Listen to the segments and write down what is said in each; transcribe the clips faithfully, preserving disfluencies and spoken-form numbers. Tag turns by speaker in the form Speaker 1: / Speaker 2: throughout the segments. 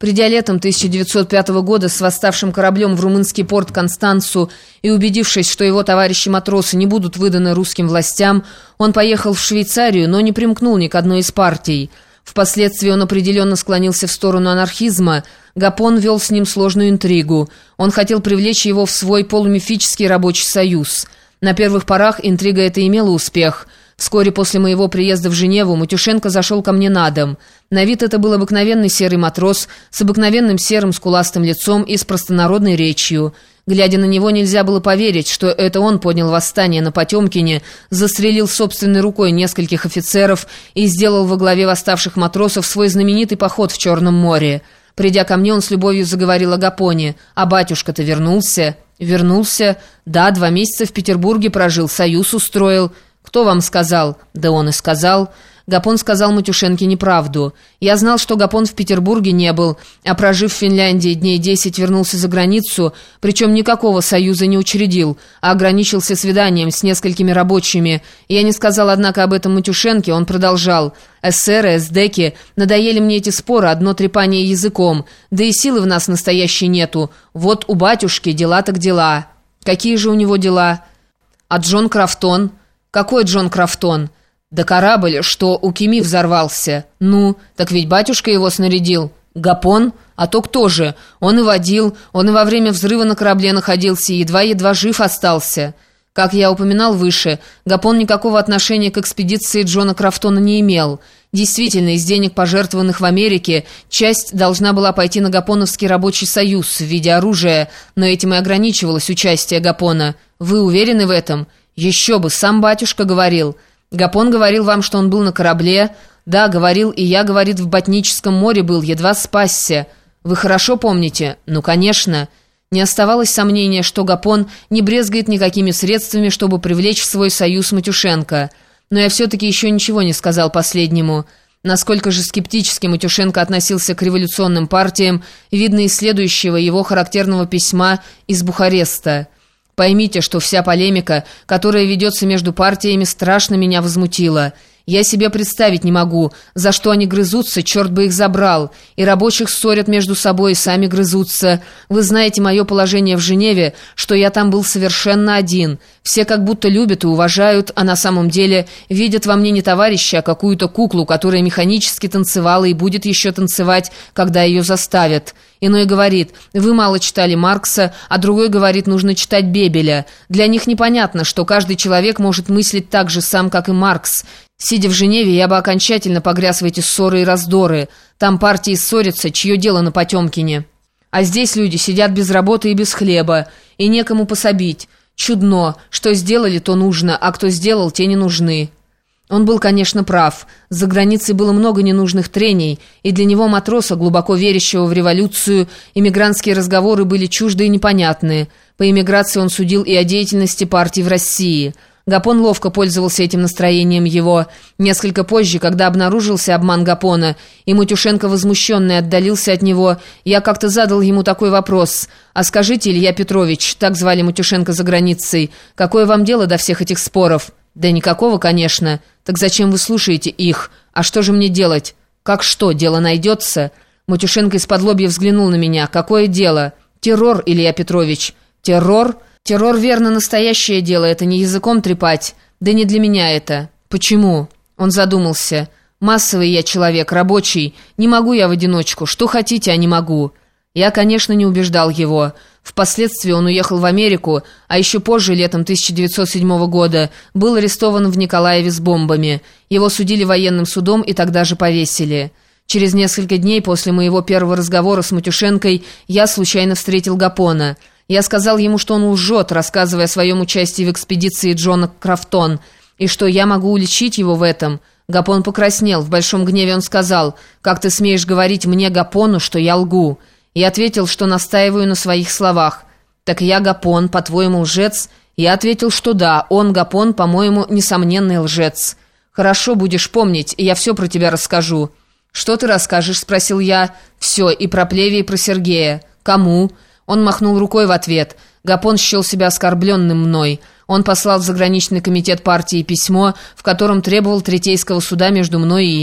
Speaker 1: Придя летом тысяча девятьсот пятого года с восставшим кораблем в румынский порт Констанцу и убедившись, что его товарищи-матросы не будут выданы русским властям, он поехал в Швейцарию, но не примкнул ни к одной из партий. Впоследствии он определенно склонился в сторону анархизма. Гапон вел с ним сложную интригу. Он хотел привлечь его в свой полумифический рабочий союз. На первых порах интрига эта имела успех. Вскоре после моего приезда в Женеву Матюшенко зашел ко мне на дом. На вид это был обыкновенный серый матрос с обыкновенным серым скуластым лицом и с простонародной речью. Глядя на него, нельзя было поверить, что это он поднял восстание на Потемкине, застрелил собственной рукой нескольких офицеров и сделал во главе восставших матросов свой знаменитый поход в Черном море. Придя ко мне, он с любовью заговорил о Гапоне. «А батюшка-то вернулся?» «Вернулся? Да, два месяца в Петербурге прожил, союз устроил». «Кто вам сказал?» «Да он и сказал». Гапон сказал Матюшенке неправду. Я знал, что Гапон в Петербурге не был, а прожив в Финляндии дней десять, вернулся за границу, причем никакого союза не учредил, а ограничился свиданием с несколькими рабочими. Я не сказал, однако, об этом Матюшенке, он продолжал. «Эсеры, эсдеки, надоели мне эти споры, одно трепание языком, да и силы в нас настоящей нету. Вот у батюшки дела так дела». «Какие же у него дела?» «А Джон Крафтон?» «Какой Джон Крафтон?» «Да корабль, что у Кими взорвался». «Ну, так ведь батюшка его снарядил». «Гапон? А то кто же? Он и водил, он и во время взрыва на корабле находился, и едва-едва жив остался». Как я упоминал выше, Гапон никакого отношения к экспедиции Джона Крафтона не имел. Действительно, из денег, пожертвованных в Америке, часть должна была пойти на Гапоновский рабочий союз в виде оружия, но этим и ограничивалось участие Гапона. Вы уверены в этом? Еще бы, сам батюшка говорил. Гапон говорил вам, что он был на корабле? Да, говорил, и я, говорит, в Ботническом море был, едва спасся. Вы хорошо помните? Ну, конечно. Не оставалось сомнения, что Гапон не брезгает никакими средствами, чтобы привлечь в свой союз Матюшенко. Но я все-таки еще ничего не сказал последнему. Насколько же скептически Матюшенко относился к революционным партиям, видно из следующего его характерного письма из Бухареста. «Поймите, что вся полемика, которая ведется между партиями, страшно меня возмутила. Я себе представить не могу, за что они грызутся, черт бы их забрал. И рабочих ссорят между собой, и сами грызутся. Вы знаете мое положение в Женеве, что я там был совершенно один. Все как будто любят и уважают, а на самом деле видят во мне не товарища, а какую-то куклу, которая механически танцевала и будет еще танцевать, когда ее заставят». Иной говорит, вы мало читали Маркса, а другой говорит, нужно читать Бебеля. Для них непонятно, что каждый человек может мыслить так же сам, как и Маркс. Сидя в Женеве, я бы окончательно погряз в эти ссоры и раздоры. Там партии ссорятся, чье дело на Потемкине. А здесь люди сидят без работы и без хлеба, и некому пособить. Чудно, что сделали, то нужно, а кто сделал, те не нужны. Он был, конечно, прав. За границей было много ненужных трений, и для него, матроса, глубоко верящего в революцию, эмигрантские разговоры были чужды и непонятны. По эмиграции он судил и о деятельности партий в России. Гапон ловко пользовался этим настроением его. Несколько позже, когда обнаружился обман Гапона, и Матюшенко, возмущенный, отдалился от него, я как-то задал ему такой вопрос. «А скажите, Илья Петрович, так звали Матюшенко за границей, какое вам дело до всех этих споров?» «Да никакого, конечно. Так зачем вы слушаете их? А что же мне делать?» «Как что? Дело найдется?» Матюшенко из-под лобья взглянул на меня. «Какое дело?» «Террор, Илья Петрович». «Террор? Террор, верно, настоящее дело. Это не языком трепать. Да не для меня это». «Почему?» Он задумался. «Массовый я человек, рабочий. Не могу я в одиночку. Что хотите, а не могу». Я, конечно, не убеждал его. Впоследствии он уехал в Америку, а еще позже, летом тысяча девятьсот седьмого года, был арестован в Николаеве с бомбами. Его судили военным судом и тогда же повесили. Через несколько дней после моего первого разговора с Матюшенкой я случайно встретил Гапона. Я сказал ему, что он лжет, рассказывая о своем участии в экспедиции Джона Крафтон, и что я могу уличить его в этом. Гапон покраснел. В большом гневе он сказал: «Как ты смеешь говорить мне, Гапону, что я лгу?» Я ответил, что настаиваю на своих словах. «Так я, Гапон, по-твоему, лжец?» Я ответил, что да, он, Гапон, по-моему, несомненный лжец. «Хорошо, будешь помнить, и я все про тебя расскажу». «Что ты расскажешь?» – спросил я. «Все, и про Плеве, и про Сергея». «Кому?» Он махнул рукой в ответ. Гапон счел себя оскорбленным мной. Он послал в заграничный комитет партии письмо, в котором требовал третейского суда между мной и им.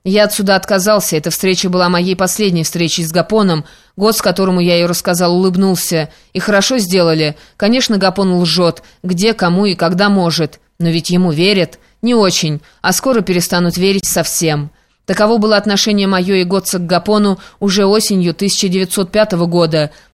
Speaker 1: Я отсюда отказался, эта встреча была моей последней встречей с Гапоном. Год, с которому я ей рассказал, улыбнулся. И хорошо сделали. Конечно, Гапон лжет, где, кому и когда может. Но ведь ему верят. Не очень, а скоро перестанут верить совсем. Таково было отношение мое и Готца к Гапону уже осенью тысяча девятьсот пятого года.